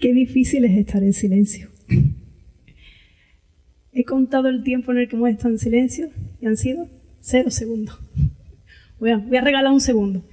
Qué difícil es estar en silencio. He contado el tiempo en el que hemos estado en silencio y han sido 0 segundos. Voy a regalar un segundo.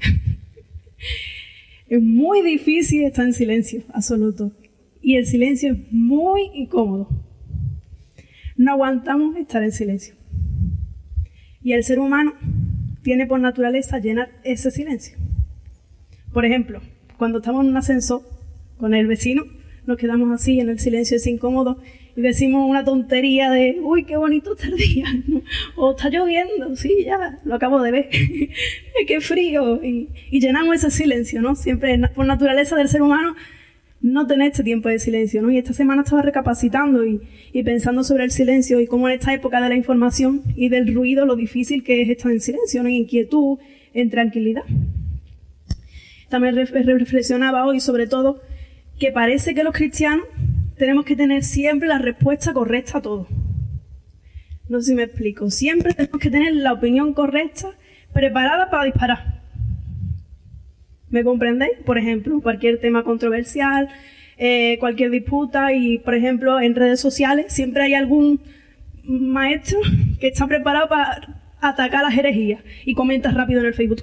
Es muy difícil estar en silencio absoluto. Y el silencio es muy incómodo. No aguantamos estar en silencio. Y el ser humano tiene por naturaleza llenar ese silencio. Por ejemplo, cuando estamos en un ascensor con el vecino, nos quedamos así en el silencio, es incómodo, y decimos una tontería de uy, qué bonito está el día, ¿no? O está lloviendo, sí, ya, lo acabo de ver, qué frío, y llenamos ese silencio, ¿no? Siempre por naturaleza del ser humano no tener este tiempo de silencio, ¿no? Y esta semana estaba recapacitando y pensando sobre el silencio y cómo en esta época de la información y del ruido lo difícil que es estar en silencio, ¿no? En inquietud, en tranquilidad. También reflexionaba hoy sobre todo que parece que los cristianos tenemos que tener siempre la respuesta correcta a todo. No sé si me explico. Siempre tenemos que tener la opinión correcta preparada para disparar. ¿Me comprendéis? Por ejemplo, cualquier tema controversial, cualquier disputa y, por ejemplo, en redes sociales siempre hay algún maestro que está preparado para atacar las herejías y comenta rápido en el Facebook.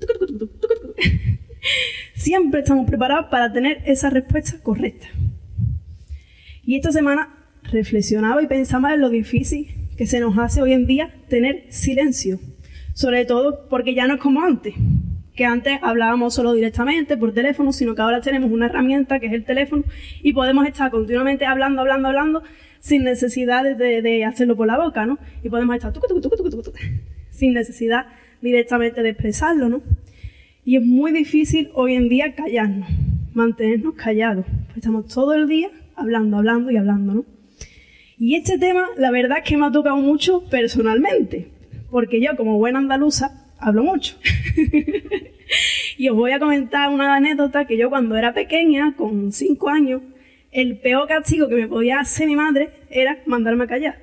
Siempre estamos preparados para tener esa respuesta correcta. Y esta semana reflexionaba y pensaba en lo difícil que se nos hace hoy en día tener silencio. Sobre todo porque ya no es como antes, que antes hablábamos solo directamente por teléfono, sino que ahora tenemos una herramienta que es el teléfono y podemos estar continuamente hablando sin necesidad de hacerlo por la boca, ¿no? Y podemos estar sin necesidad directamente de expresarlo, ¿no? Y es muy difícil hoy en día callarnos, mantenernos callados. Pues estamos todo el día hablando, ¿no? Y este tema, la verdad es que me ha tocado mucho personalmente, porque yo, como buena andaluza, hablo mucho. Y os voy a comentar una anécdota que yo cuando era pequeña, con 5 años, el peor castigo que me podía hacer mi madre era mandarme a callar.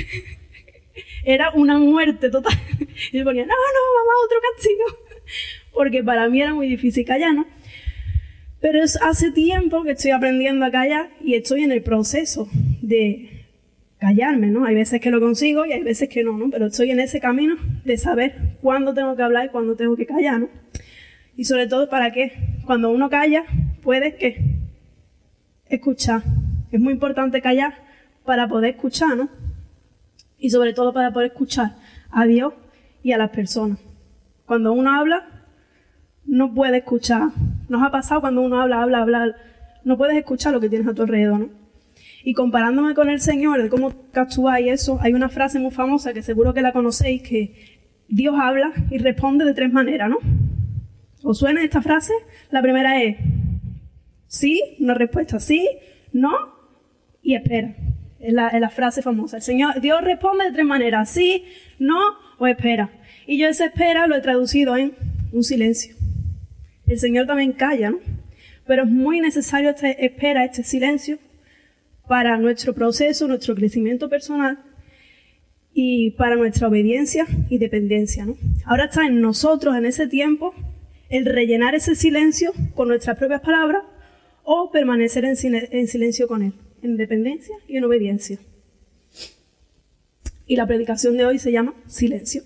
Era una muerte total. Y yo ponía, no, mamá, otro castigo. Porque para mí era muy difícil callar, ¿no? Pero hace tiempo que estoy aprendiendo a callar y estoy en el proceso de callarme, ¿no? Hay veces que lo consigo y hay veces que no, ¿no? Pero estoy en ese camino de saber cuándo tengo que hablar y cuándo tengo que callar, ¿no? Y sobre todo, ¿para qué? Cuando uno calla, puedes, ¿qué? Escuchar. Es muy importante callar para poder escuchar, ¿no? Y sobre todo para poder escuchar a Dios y a las personas. Cuando uno habla, no puede escuchar. Nos ha pasado cuando uno habla, no puedes escuchar lo que tienes a tu alrededor, ¿no? Y comparándome con el Señor, de cómo actúa y eso, hay una frase muy famosa que seguro que la conocéis, que Dios habla y responde de 3 maneras, ¿no? ¿Os suena esta frase? La primera es sí, una respuesta sí, no y espera. Es la frase famosa. Dios responde de 3 maneras, sí, no o espera. Y yo esa espera lo he traducido en un silencio. El Señor también calla, ¿no? Pero es muy necesario esta espera, este silencio, para nuestro proceso, nuestro crecimiento personal y para nuestra obediencia y dependencia, ¿no? Ahora está en nosotros, en ese tiempo, el rellenar ese silencio con nuestras propias palabras o permanecer en silencio con Él, en dependencia y en obediencia. Y la predicación de hoy se llama Silencio.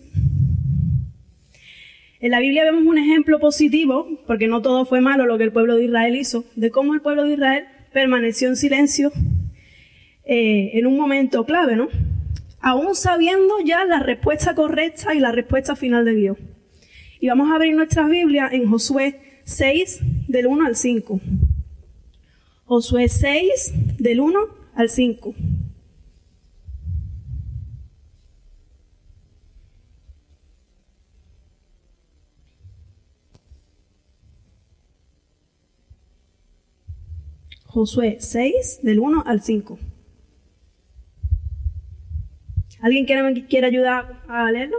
En la Biblia vemos un ejemplo positivo, porque no todo fue malo lo que el pueblo de Israel hizo, de cómo el pueblo de Israel permaneció en silencio en un momento clave, ¿no? Aún sabiendo ya la respuesta correcta y la respuesta final de Dios. Y vamos a abrir nuestras Biblias en Josué 6, del 1 al 5. Josué 6, del 1 al 5. Josué 6, del 1 al 5. ¿Alguien quiere ayudar a leerlo?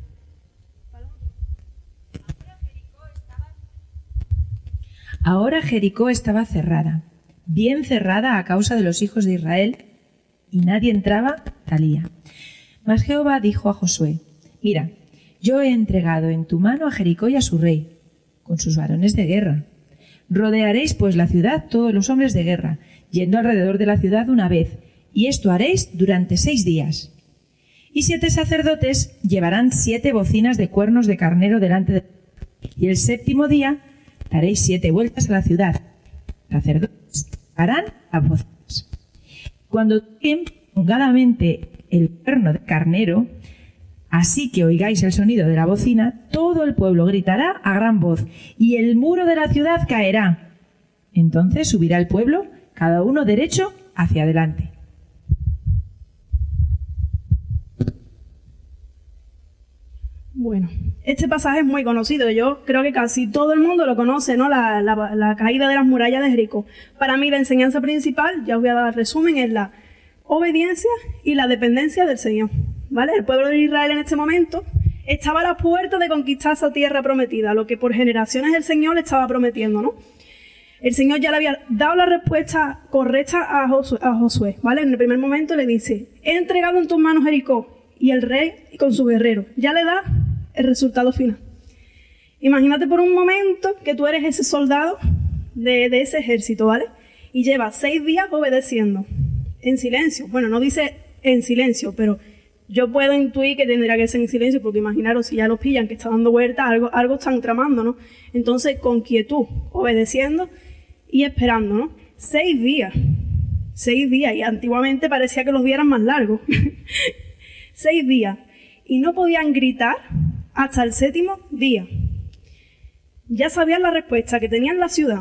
Ahora Jericó estaba cerrada, bien cerrada a causa de los hijos de Israel, y nadie entraba, salía. Mas Jehová dijo a Josué: Mira, yo he entregado en tu mano a Jericó y a su rey, con sus varones de guerra. Rodearéis pues la ciudad todos los hombres de guerra, yendo alrededor de la ciudad una vez, y esto haréis durante 6 días. Y 7 sacerdotes llevarán 7 bocinas de cuernos de carnero delante de y el 7º día daréis 7 vueltas a la ciudad. Los sacerdotes harán las bocinas. Cuando toquen prolongadamente el cuerno de carnero, así que oigáis el sonido de la bocina, todo el pueblo gritará a gran voz, y el muro de la ciudad caerá. Entonces subirá el pueblo, cada uno derecho hacia adelante. Bueno, este pasaje es muy conocido. Yo creo que casi todo el mundo lo conoce, ¿no? La caída de las murallas de Jericó. Para mí la enseñanza principal, ya os voy a dar el resumen, es la obediencia y la dependencia del Señor. ¿Vale? El pueblo de Israel en este momento estaba a las puertas de conquistar esa tierra prometida, lo que por generaciones el Señor le estaba prometiendo, ¿no? El Señor ya le había dado la respuesta correcta a Josué, ¿vale? En el primer momento le dice: he entregado en tus manos Jericó, y el rey con su guerrero. Ya le da el resultado final. Imagínate por un momento que tú eres ese soldado de ese ejército, ¿vale? Y llevas 6 días obedeciendo, en silencio. Bueno, no dice en silencio, pero yo puedo intuir que tendría que ser en silencio, porque imaginaros si ya lo pillan, que está dando vueltas, algo están tramando, ¿no? Entonces, con quietud, obedeciendo y esperando, ¿no? 6 días. 6 días, y antiguamente parecía que los días eran más largos. 6 días. Y no podían gritar hasta el 7º día. Ya sabían la respuesta, que tenían la ciudad,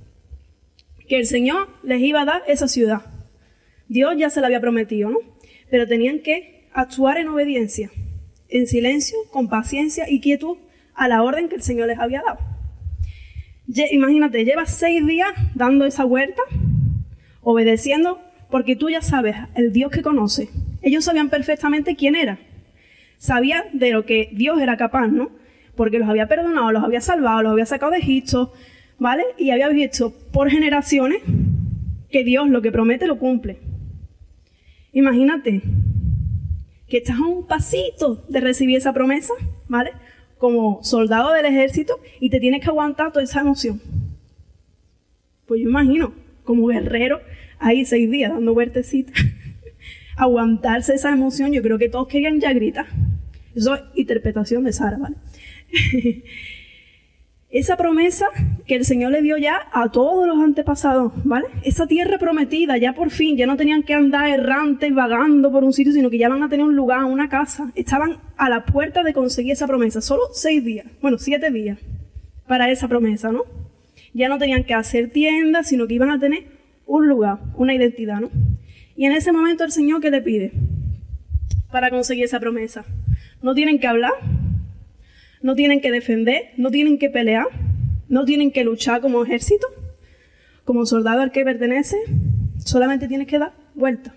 que el Señor les iba a dar esa ciudad. Dios ya se la había prometido, ¿no? Pero tenían que actuar en obediencia, en silencio, con paciencia y quietud a la orden que el Señor les había dado. Imagínate, llevas 6 días dando esa vuelta, obedeciendo, porque tú ya sabes, el Dios que conoce. Ellos sabían perfectamente quién era. Sabían de lo que Dios era capaz, ¿no? Porque los había perdonado, los había salvado, los había sacado de Egipto, ¿vale? Y había visto por generaciones que Dios lo que promete lo cumple. Imagínate que estás a un pasito de recibir esa promesa, ¿vale? Como soldado del ejército, y te tienes que aguantar toda esa emoción. Pues yo imagino, como guerrero, ahí 6 días dando vueltecitas, aguantarse esa emoción. Yo creo que todos querían ya gritar. Eso es interpretación de Sara, ¿vale? Esa promesa que el Señor le dio ya a todos los antepasados, ¿vale? Esa tierra prometida, ya por fin, ya no tenían que andar errantes, vagando por un sitio, sino que ya van a tener un lugar, una casa. Estaban a la puerta de conseguir esa promesa. Solo 6 días, bueno, 7 días para esa promesa, ¿no? Ya no tenían que hacer tiendas, sino que iban a tener un lugar, una identidad, ¿no? Y en ese momento el Señor, ¿qué le pide para conseguir esa promesa? No tienen que hablar, no tienen que defender, no tienen que pelear, no tienen que luchar como ejército, como soldado al que pertenece, solamente tienes que dar vuelta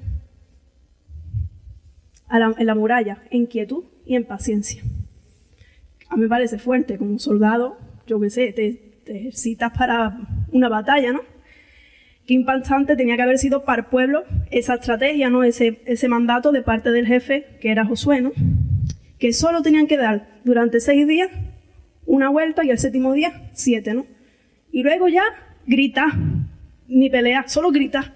en la muralla, en quietud y en paciencia. A mí me parece fuerte, como soldado, yo qué sé, te ejercitas para una batalla, ¿no? Qué impactante tenía que haber sido para el pueblo esa estrategia, ¿no? Ese mandato de parte del jefe, que era Josué, ¿no? Que solo tenían que dar durante 6 días una vuelta, y el 7º día 7, ¿no? Y luego ya gritar, ni pelear, solo gritar.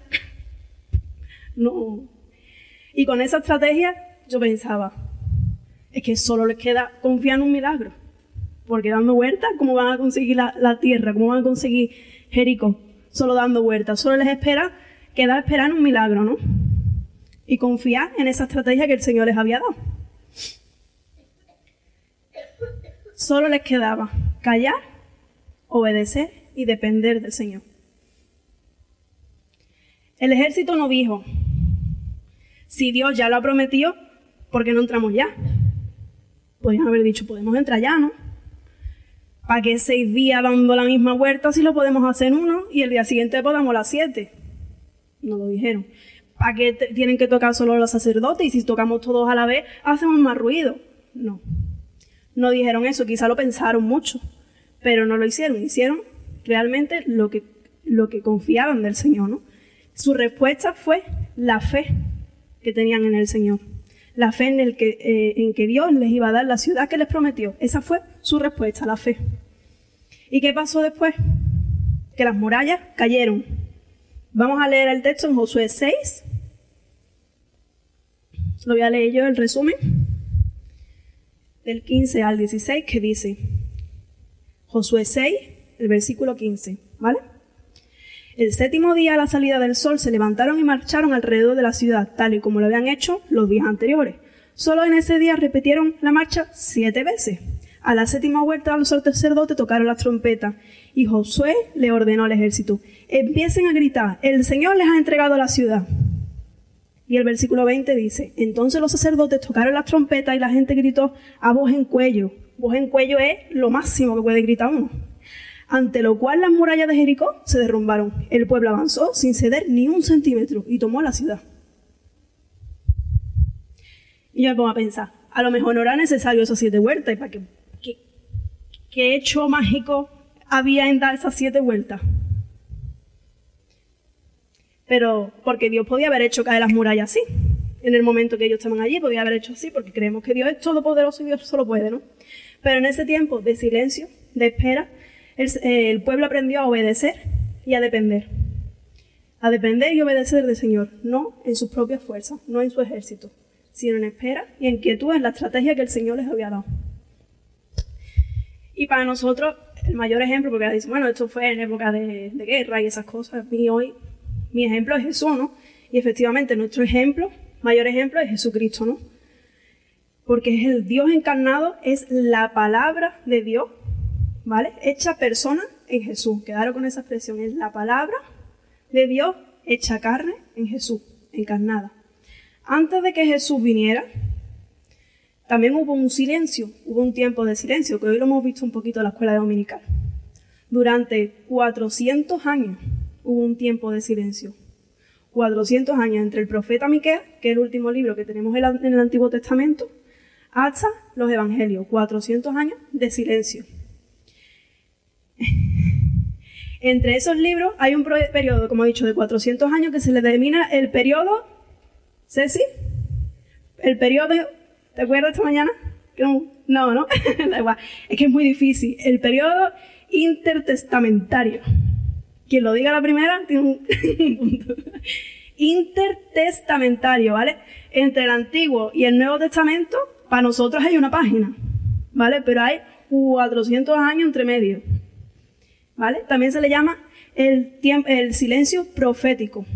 No. Y con esa estrategia yo pensaba, es que solo les queda confiar en un milagro, porque dando vueltas, ¿cómo van a conseguir la tierra? ¿Cómo van a conseguir Jericó? Solo dando vueltas, solo les queda esperar en un milagro, ¿no? Y confiar en esa estrategia que el Señor les había dado. Solo les quedaba callar, obedecer y depender del Señor. El ejército no dijo, si Dios ya lo ha prometido, ¿por qué no entramos ya? Podrían haber dicho, podemos entrar ya, ¿no? ¿Para qué 6 días dando la misma vuelta si lo podemos hacer en 1 y el día siguiente podamos las 7? No lo dijeron. ¿Para qué tienen que tocar solo los sacerdotes? Y si tocamos todos a la vez, hacemos más ruido. No. No dijeron eso, quizá lo pensaron mucho, pero no lo hicieron. Hicieron realmente lo que confiaban del Señor, ¿no? Su respuesta fue la fe que tenían en el Señor. La fe en que Dios les iba a dar la ciudad que les prometió. Esa fue su respuesta, la fe. ¿Y qué pasó después? Que las murallas cayeron. Vamos a leer el texto en Josué 6. Lo voy a leer yo, el resumen, del 15 al 16, que dice, Josué 6, el versículo 15, ¿vale? El 7º día a la salida del sol se levantaron y marcharon alrededor de la ciudad, tal y como lo habían hecho los días anteriores. Solo en ese día repitieron la marcha 7 veces. A la 7ª vuelta los sacerdotes tocaron las trompetas y Josué le ordenó al ejército: empiecen a gritar, el Señor les ha entregado la ciudad. Y el versículo 20 dice: entonces los sacerdotes tocaron las trompetas y la gente gritó a voz en cuello. Voz en cuello es lo máximo que puede gritar uno. Ante lo cual las murallas de Jericó se derrumbaron. El pueblo avanzó sin ceder ni un centímetro y tomó la ciudad. Y yo me pongo a pensar, a lo mejor no era necesario esas 7 vueltas. ¿Y para qué hecho mágico había en dar esas 7 vueltas? Pero porque Dios podía haber hecho caer las murallas así. En el momento que ellos estaban allí, podía haber hecho así, porque creemos que Dios es todopoderoso y Dios solo puede, ¿no? Pero en ese tiempo de silencio, de espera, el pueblo aprendió a obedecer y a depender. A depender y obedecer del Señor, no en sus propias fuerzas, no en su ejército, sino en espera y en quietud en la estrategia que el Señor les había dado. Y para nosotros, el mayor ejemplo, porque dicen, bueno, esto fue en época de guerra y esas cosas, y hoy mi ejemplo es Jesús, ¿no? Y efectivamente nuestro ejemplo, mayor ejemplo es Jesucristo, ¿no? Porque es el Dios encarnado, es la palabra de Dios, ¿vale? Hecha persona en Jesús. Quedaron con esa expresión, es la palabra de Dios hecha carne en Jesús, encarnada. Antes de que Jesús viniera, también hubo un silencio, hubo un tiempo de silencio, que hoy lo hemos visto un poquito en la escuela dominical. Durante 400 años hubo un tiempo de silencio. 400 años entre el profeta Miqueas, que es el último libro que tenemos en el Antiguo Testamento, hasta los Evangelios. 400 años de silencio. Entre esos libros hay un periodo, como he dicho, de 400 años que se le denomina el periodo, ¿Ceci? El periodo, ¿te acuerdas esta mañana? No, da igual, es que es muy difícil. El periodo intertestamentario. Quien lo diga la primera tiene un punto. Intertestamentario, ¿vale? Entre el Antiguo y el Nuevo Testamento, para nosotros hay una página, ¿vale? Pero hay 400 años entre medio, ¿vale? También se le llama el silencio profético.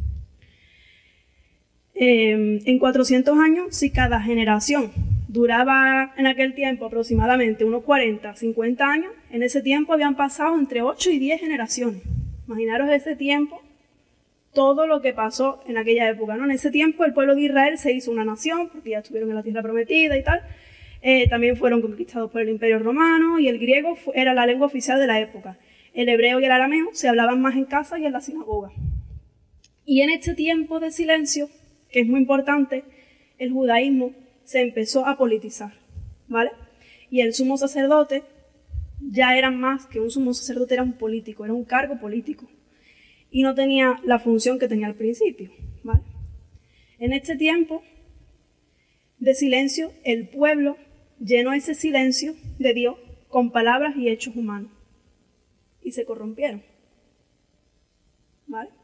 En 400 años, si cada generación duraba en aquel tiempo aproximadamente unos 40, 50 años, en ese tiempo habían pasado entre 8 y 10 generaciones. Imaginaros ese tiempo, todo lo que pasó en aquella época, ¿no? En ese tiempo el pueblo de Israel se hizo una nación, porque ya estuvieron en la tierra prometida y tal. También fueron conquistados por el Imperio Romano y el griego era la lengua oficial de la época. El hebreo y el arameo se hablaban más en casa y en la sinagoga. Y en este tiempo de silencio, que es muy importante, el judaísmo se empezó a politizar, ¿vale? Y el sumo sacerdote ya era más que un sumo sacerdote, era un político, era un cargo político. Y no tenía la función que tenía al principio, ¿vale? En este tiempo de silencio, el pueblo llenó ese silencio de Dios con palabras y hechos humanos. Y se corrompieron, ¿vale?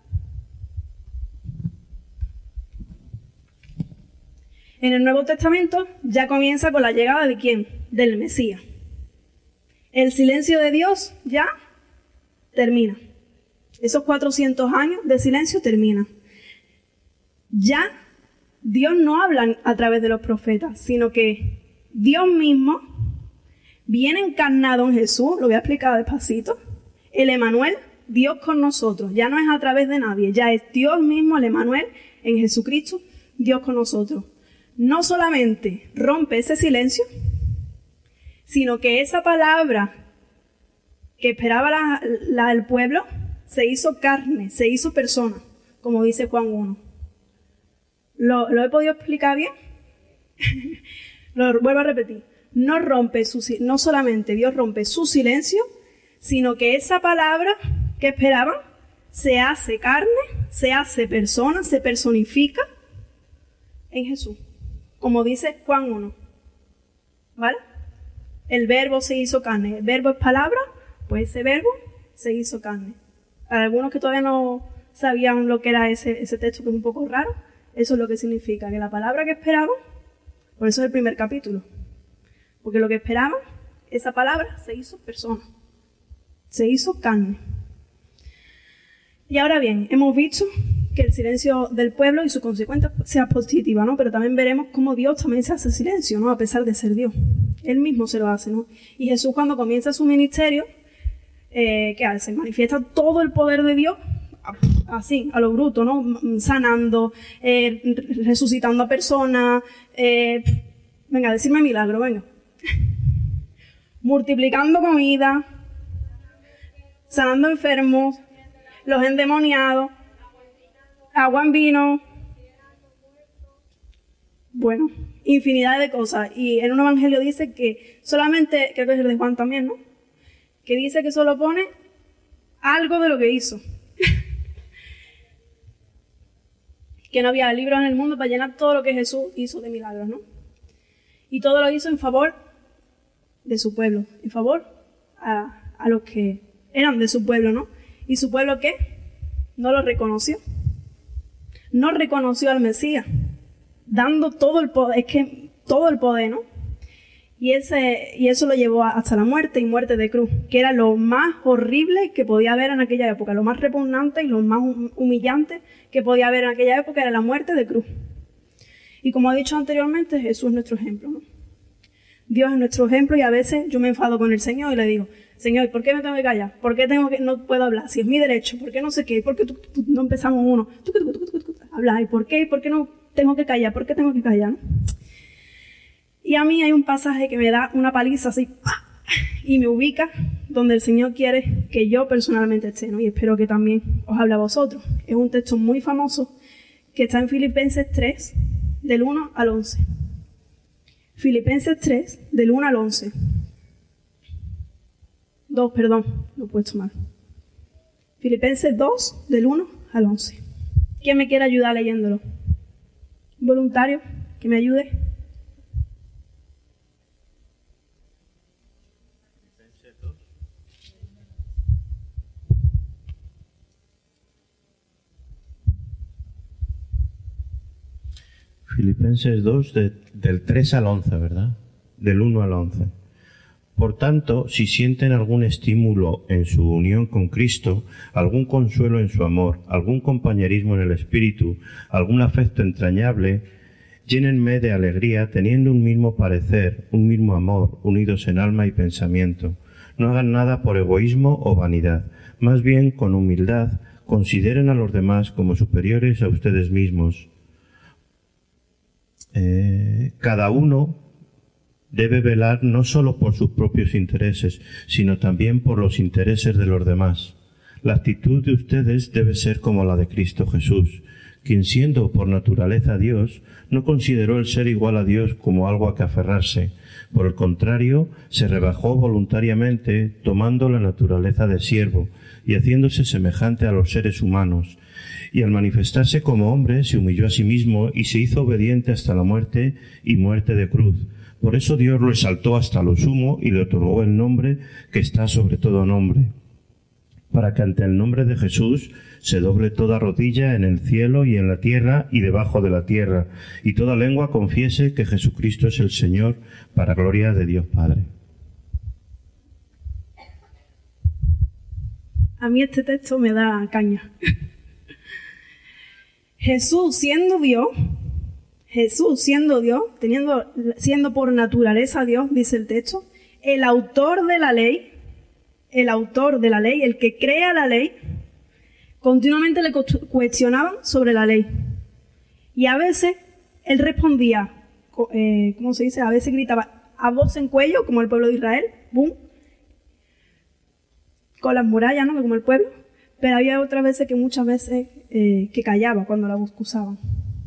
En el Nuevo Testamento ya comienza con la llegada de ¿quién? Del Mesías. El silencio de Dios ya termina. Esos 400 años de silencio terminan. Ya Dios no habla a través de los profetas, sino que Dios mismo viene encarnado en Jesús, lo voy a explicar despacito. El Emanuel, Dios con nosotros, ya no es a través de nadie, ya es Dios mismo, el Emanuel, en Jesucristo, Dios con nosotros. No solamente rompe ese silencio, sino que esa palabra que esperaba el pueblo se hizo carne, se hizo persona, como dice Juan 1. ¿Lo he podido explicar bien? Lo vuelvo a repetir. No solamente Dios rompe su silencio, sino que esa palabra que esperaban se hace carne, se hace persona, se personifica en Jesús. Como dice Juan 1, ¿vale? El verbo se hizo carne. El verbo es palabra, pues ese verbo se hizo carne. Para algunos que todavía no sabían lo que era ese texto, que es un poco raro. Eso es lo que significa, que la palabra que esperaban, por eso es el primer capítulo, porque lo que esperaban, esa palabra se hizo persona, se hizo carne. Y ahora bien, hemos visto que el silencio del pueblo y su consecuencia sea positiva, ¿no? Pero también veremos cómo Dios también se hace silencio, ¿no? A pesar de ser Dios. Él mismo se lo hace, ¿no? Y Jesús, cuando comienza su ministerio, ¿qué hace? Manifiesta todo el poder de Dios, así, a lo bruto, ¿no? Sanando, resucitando a personas, venga, decirme milagro, venga. Multiplicando comida, sanando enfermos, los endemoniados, agua en vino, bueno, infinidad de cosas. Y en un evangelio dice que solamente, creo que es el de Juan también, ¿no? Que dice que solo pone algo de lo que hizo. Que no había libros en el mundo para llenar todo lo que Jesús hizo de milagros, ¿no? Y todo lo hizo en favor de su pueblo, en favor a los que eran de su pueblo, ¿no? ¿Y su pueblo qué? No lo reconoció. No reconoció al Mesías, dando todo el poder, todo el poder, ¿no? Y eso lo llevó hasta la muerte, y muerte de cruz, que era lo más horrible que podía haber en aquella época, lo más repugnante y lo más humillante que podía haber en aquella época era la muerte de cruz. Y como he dicho anteriormente, Jesús es nuestro ejemplo, ¿no? Dios es nuestro ejemplo, y a veces yo me enfado con el Señor y le digo: Señor, ¿por qué me tengo que callar? ¿Por qué no puedo hablar? Si es mi derecho, ¿por qué no sé qué? ¿Por qué no empezamos uno? Hablar, ¿y por qué? ¿Por qué no tengo que callar? ¿Por qué tengo que callar? ¿No? Y a mí hay un pasaje que me da una paliza así, y me ubica donde el Señor quiere que yo personalmente esté, ¿no? Y espero que también os hable a vosotros. Es un texto muy famoso que está en Filipenses 3, del 1 al 11. Filipenses 3, del 1 al 11. 2, perdón, lo he puesto mal. Filipenses 2, del 1 al 11. ¿Quién me quiere ayudar leyéndolo? ¿Un voluntario que me ayude? Filipenses 2, del 3 al 11, ¿verdad? Del 1 al 11. Por tanto, si sienten algún estímulo en su unión con Cristo, algún consuelo en su amor, algún compañerismo en el Espíritu, algún afecto entrañable, llénenme de alegría teniendo un mismo parecer, un mismo amor, unidos en alma y pensamiento. No hagan nada por egoísmo o vanidad, más bien con humildad consideren a los demás como superiores a ustedes mismos. Cada uno debe velar no solo por sus propios intereses, sino también por los intereses de los demás. La actitud de ustedes debe ser como la de Cristo Jesús, quien siendo por naturaleza Dios, no consideró el ser igual a Dios como algo a que aferrarse. Por el contrario, se rebajó voluntariamente, tomando la naturaleza de siervo y haciéndose semejante a los seres humanos. Y al manifestarse como hombre, se humilló a sí mismo y se hizo obediente hasta la muerte y muerte de cruz. Por eso Dios lo exaltó hasta lo sumo y le otorgó el nombre que está sobre todo nombre, para que ante el nombre de Jesús se doble toda rodilla en el cielo y en la tierra y debajo de la tierra, y toda lengua confiese que Jesucristo es el Señor, para gloria de Dios Padre. A mí este texto me da caña. Jesús siendo Dios, siendo por naturaleza Dios, dice el texto, el autor de la ley, el que crea la ley, continuamente le cuestionaban sobre la ley. Y a veces él respondía, ¿cómo se dice? A veces gritaba a voz en cuello, como el pueblo de Israel, ¡bum!, con las murallas, ¿no?, como el pueblo. Pero había otras veces que muchas veces que callaba cuando la acusaban.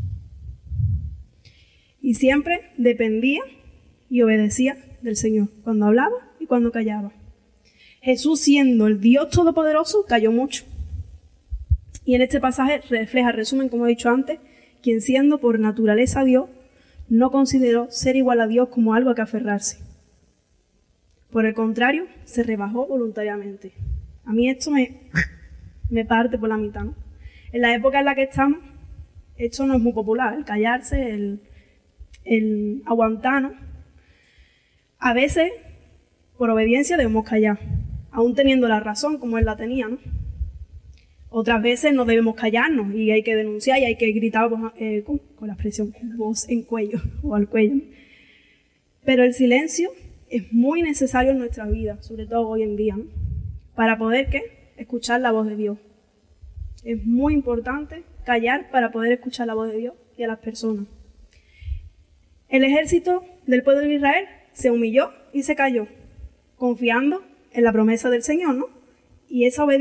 Y siempre dependía y obedecía del Señor, cuando hablaba y cuando callaba. Jesús, siendo el Dios Todopoderoso, calló mucho. Y en este pasaje resumen, como he dicho antes, quien siendo por naturaleza Dios, no consideró ser igual a Dios como algo a que aferrarse. Por el contrario, se rebajó voluntariamente. A mí esto me parte por la mitad, ¿no? En la época en la que estamos, esto no es muy popular, el callarse, el aguantarnos. A veces, por obediencia, debemos callar, aún teniendo la razón como él la tenía, ¿no? Otras veces no debemos callarnos y hay que denunciar y hay que gritar con la expresión voz en cuello o al cuello. Pero el silencio es muy necesario en nuestra vida, sobre todo hoy en día, ¿no? Para poder escuchar la voz de Dios. Es muy importante callar para poder escuchar la voz de Dios y a las personas. El ejército del pueblo de Israel se humilló y se calló, confiando en la promesa del Señor, ¿no? Y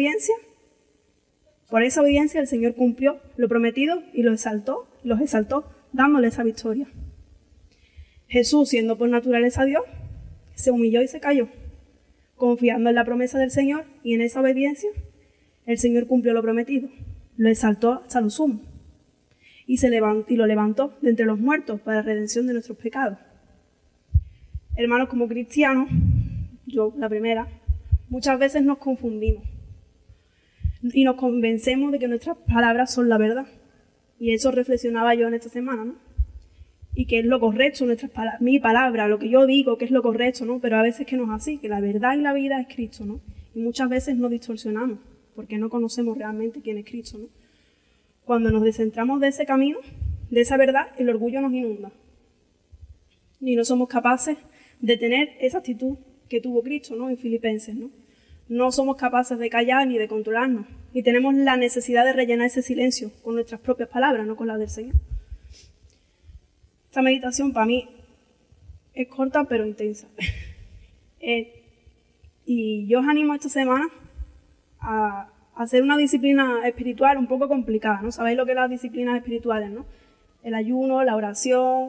por esa obediencia el Señor cumplió lo prometido y los exaltó, dándole esa victoria. Jesús, siendo por naturaleza Dios, se humilló y se calló, confiando en la promesa del Señor, y en esa obediencia el Señor cumplió lo prometido, lo exaltó hasta lo sumo, y lo levantó de entre los muertos para la redención de nuestros pecados. Hermanos, como cristianos, yo la primera, muchas veces nos confundimos y nos convencemos de que nuestras palabras son la verdad. Y eso reflexionaba yo en esta semana, ¿no? Y que es lo correcto, mi palabra, lo que yo digo, que es lo correcto, ¿no? Pero a veces que no es así, que la verdad y la vida es Cristo, ¿no? Y muchas veces nos distorsionamos porque no conocemos realmente quién es Cristo, ¿no? Cuando nos descentramos de ese camino, de esa verdad, el orgullo nos inunda. Y no somos capaces de tener esa actitud que tuvo Cristo, ¿no? En Filipenses, ¿no? No somos capaces de callar ni de controlarnos. Y tenemos la necesidad de rellenar ese silencio con nuestras propias palabras, no con las del Señor. Esta meditación para mí es corta pero intensa. Y yo os animo esta semana a hacer una disciplina espiritual un poco complicada, ¿no? Sabéis lo que son las disciplinas espirituales, ¿no? El ayuno, la oración,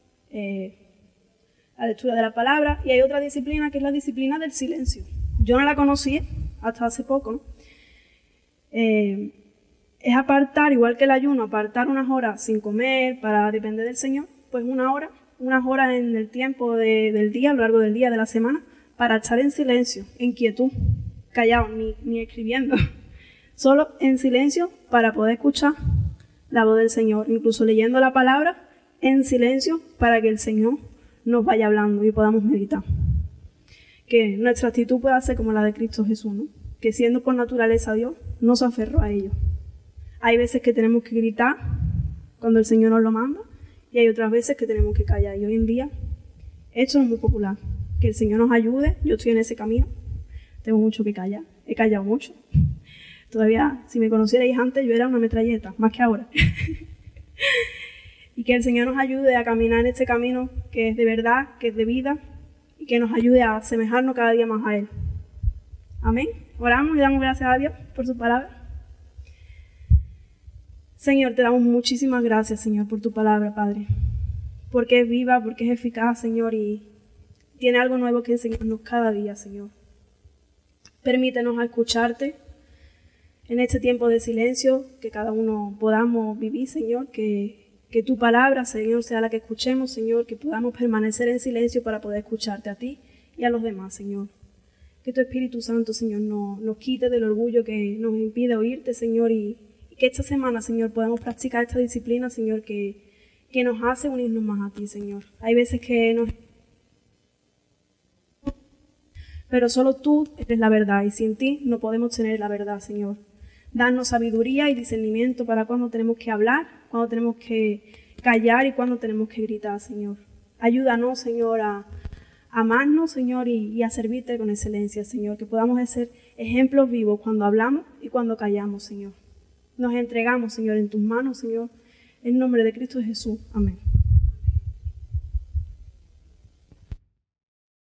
la lectura de la palabra, y hay otra disciplina que es la disciplina del silencio. Yo no la conocí hasta hace poco, ¿no? Es apartar, igual que el ayuno, apartar unas horas sin comer para depender del Señor, pues unas horas en el tiempo del día, a lo largo del día, de la semana, para estar en silencio, en quietud, callado, ni escribiendo, solo en silencio para poder escuchar la voz del Señor, incluso leyendo la palabra en silencio para que el Señor nos vaya hablando y podamos meditar. Que nuestra actitud pueda ser como la de Cristo Jesús, ¿no? Que siendo por naturaleza Dios, no se aferró a ello. Hay veces que tenemos que gritar cuando el Señor nos lo manda y hay otras veces que tenemos que callar. Y hoy en día esto no es muy popular. Que el Señor nos ayude. Yo estoy en ese camino. Tengo mucho que callar. He callado mucho. Todavía, si me conocierais antes, yo era una metralleta, más que ahora. Y que el Señor nos ayude a caminar en este camino que es de verdad, que es de vida, y que nos ayude a asemejarnos cada día más a Él. Amén. Oramos y damos gracias a Dios por su palabra. Señor, te damos muchísimas gracias, Señor, por tu palabra, Padre. Porque es viva, porque es eficaz, Señor, y tiene algo nuevo que enseñarnos cada día, Señor. Permítenos escucharte en este tiempo de silencio, que cada uno podamos vivir, Señor, que tu palabra, Señor, sea la que escuchemos, Señor, que podamos permanecer en silencio para poder escucharte a ti y a los demás, Señor. Que tu Espíritu Santo, Señor, nos quite del orgullo que nos impide oírte, Señor, y que esta semana, Señor, podamos practicar esta disciplina, Señor, que nos hace unirnos más a ti, Señor. Hay veces que pero solo tú eres la verdad y sin ti no podemos tener la verdad, Señor. Danos sabiduría y discernimiento para cuando tenemos que hablar, cuando tenemos que callar y cuando tenemos que gritar, Señor. Ayúdanos, Señor, a amarnos, Señor, y a servirte con excelencia, Señor. Que podamos ser ejemplos vivos cuando hablamos y cuando callamos, Señor. Nos entregamos, Señor, en tus manos, Señor. En nombre de Cristo Jesús. Amén.